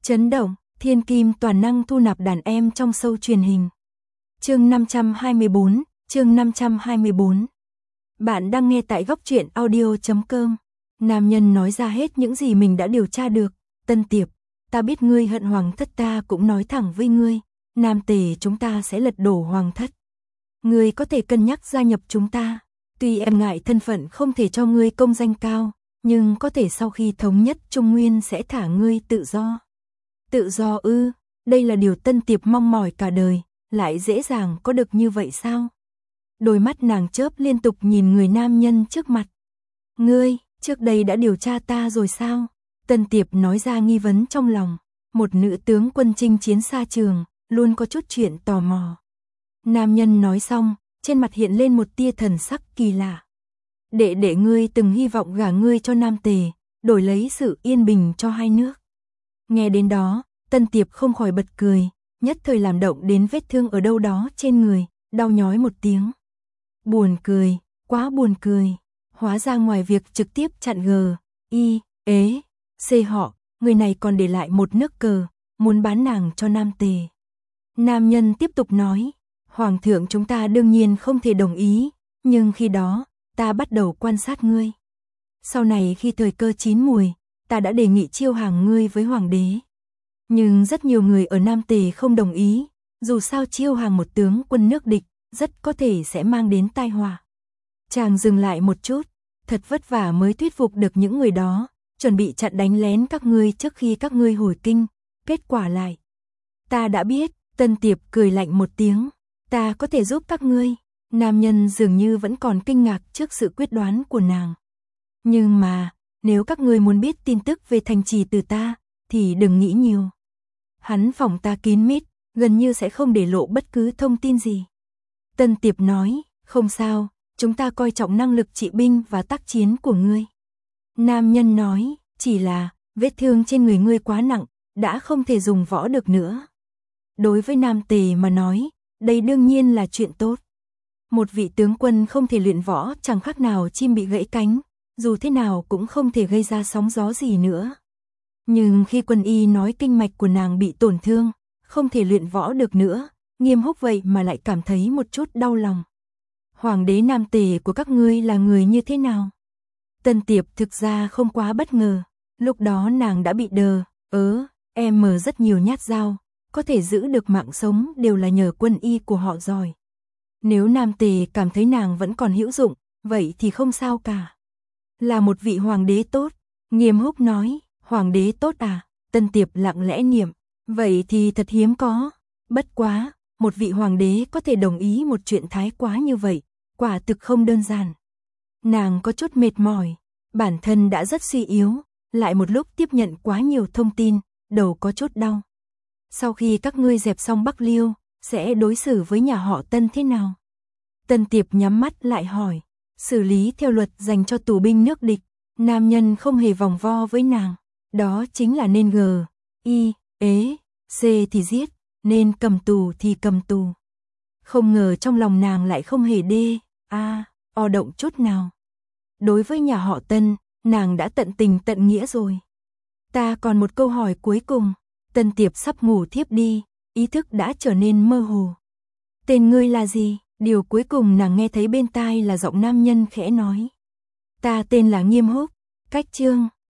Chấn động, thiên kim toàn năng thu nạp đàn em trong show truyền hình. Chương 524, chương 524. Bạn đang nghe tại góc truyện audio.com. Nam nhân nói ra hết những gì mình đã điều tra được. Tân Tiệp, ta biết ngươi hận hoàng thất, ta cũng nói thẳng với ngươi. Nam tề chúng ta sẽ lật đổ hoàng thất. Ngươi có thể cân nhắc gia nhập chúng ta. Tuy em ngại thân phận không thể cho ngươi công danh cao, nhưng có thể sau khi thống nhất Trung Nguyên sẽ thả ngươi tự do. Tự do ư? Đây là điều Tân Tiệp mong mỏi cả đời, lại dễ dàng có được như vậy sao? Đôi mắt nàng chớp liên tục nhìn người nam nhân trước mặt. Ngươi, trước đây đã điều tra ta rồi sao? Tân Tiệp nói ra nghi vấn trong lòng. Một nữ tướng quân chinh chiến xa trường, luôn có chút chuyện tò mò. Nam nhân nói xong, trên mặt hiện lên một tia thần sắc kỳ lạ. Đệ ngươi từng hy vọng gả ngươi cho Nam tề, đổi lấy sự yên bình cho hai nước. Nghe đến đó, Tân Tiệp không khỏi bật cười, nhất thời làm động đến vết thương ở đâu đó trên người, đau nhói một tiếng. Buồn cười, quá buồn cười. Hóa ra ngoài việc trực tiếp chặn C họ, người này còn để lại một nước cờ, muốn bán nàng cho Nam tề. Nam nhân tiếp tục nói, Hoàng thượng chúng ta đương nhiên không thể đồng ý, nhưng khi đó, ta bắt đầu quan sát ngươi. Sau này khi thời cơ chín mùi, ta đã đề nghị chiêu hàng ngươi với hoàng đế. Nhưng rất nhiều người ở Nam tề không đồng ý, dù sao chiêu hàng một tướng quân nước địch, rất có thể sẽ mang đến tai họa. Chàng dừng lại một chút, thật vất vả mới thuyết phục được những người đó, chuẩn bị chặn đánh lén các ngươi trước khi các ngươi hồi kinh, kết quả lại. Ta đã biết, Tân Tiệp cười lạnh một tiếng, ta có thể giúp các ngươi. Nam nhân dường như vẫn còn kinh ngạc trước sự quyết đoán của nàng. Nhưng mà, nếu các ngươi muốn biết tin tức về thành trì từ ta, thì đừng nghĩ nhiều. Hắn phòng ta kín mít, gần như sẽ không để lộ bất cứ thông tin gì. Tân Tiệp nói, không sao, chúng ta coi trọng năng lực trị binh và tác chiến của ngươi. Nam nhân nói, chỉ là, vết thương trên người ngươi quá nặng, đã không thể dùng võ được nữa. Đối với Nam tề mà nói, đây đương nhiên là chuyện tốt. Một vị tướng quân không thể luyện võ chẳng khác nào chim bị gãy cánh, dù thế nào cũng không thể gây ra sóng gió gì nữa. Nhưng khi quân y nói kinh mạch của nàng bị tổn thương, không thể luyện võ được nữa, Nghiêm Húc vậy mà lại cảm thấy một chút đau lòng. Hoàng đế Nam tề của các ngươi là người như thế nào? Tân Tiệp thực ra không quá bất ngờ, lúc đó nàng đã bị mở rất nhiều nhát dao, có thể giữ được mạng sống đều là nhờ quân y của họ giỏi. Nếu Nam tề cảm thấy nàng vẫn còn hữu dụng, vậy thì không sao cả. Là một vị hoàng đế tốt, Nghiêm Húc nói, hoàng đế tốt à? Tân Tiệp lặng lẽ niệm, vậy thì thật hiếm có. Bất quá, một vị hoàng đế có thể đồng ý một chuyện thái quá như vậy, quả thực không đơn giản. Nàng có chút mệt mỏi, bản thân đã rất suy yếu, lại một lúc tiếp nhận quá nhiều thông tin, đầu có chút đau. Sau khi các ngươi dẹp xong Bắc Liêu, sẽ đối xử với nhà họ Tân thế nào? Tân Tiệp nhắm mắt lại hỏi, xử lý theo luật dành cho tù binh nước địch. Nam nhân không hề vòng vo với nàng, đó chính là nên C thì giết, nên cầm tù thì cầm tù. Không ngờ trong lòng nàng lại không hề động chút nào. Đối với nhà họ Tân, nàng đã tận tình tận nghĩa rồi. Ta còn một câu hỏi cuối cùng. Tân Tiệp sắp ngủ thiếp đi, ý thức đã trở nên mơ hồ. Tên ngươi là gì? Điều cuối cùng nàng nghe thấy bên tai là giọng nam nhân khẽ nói. Ta tên là Nghiêm Húc. Cách chương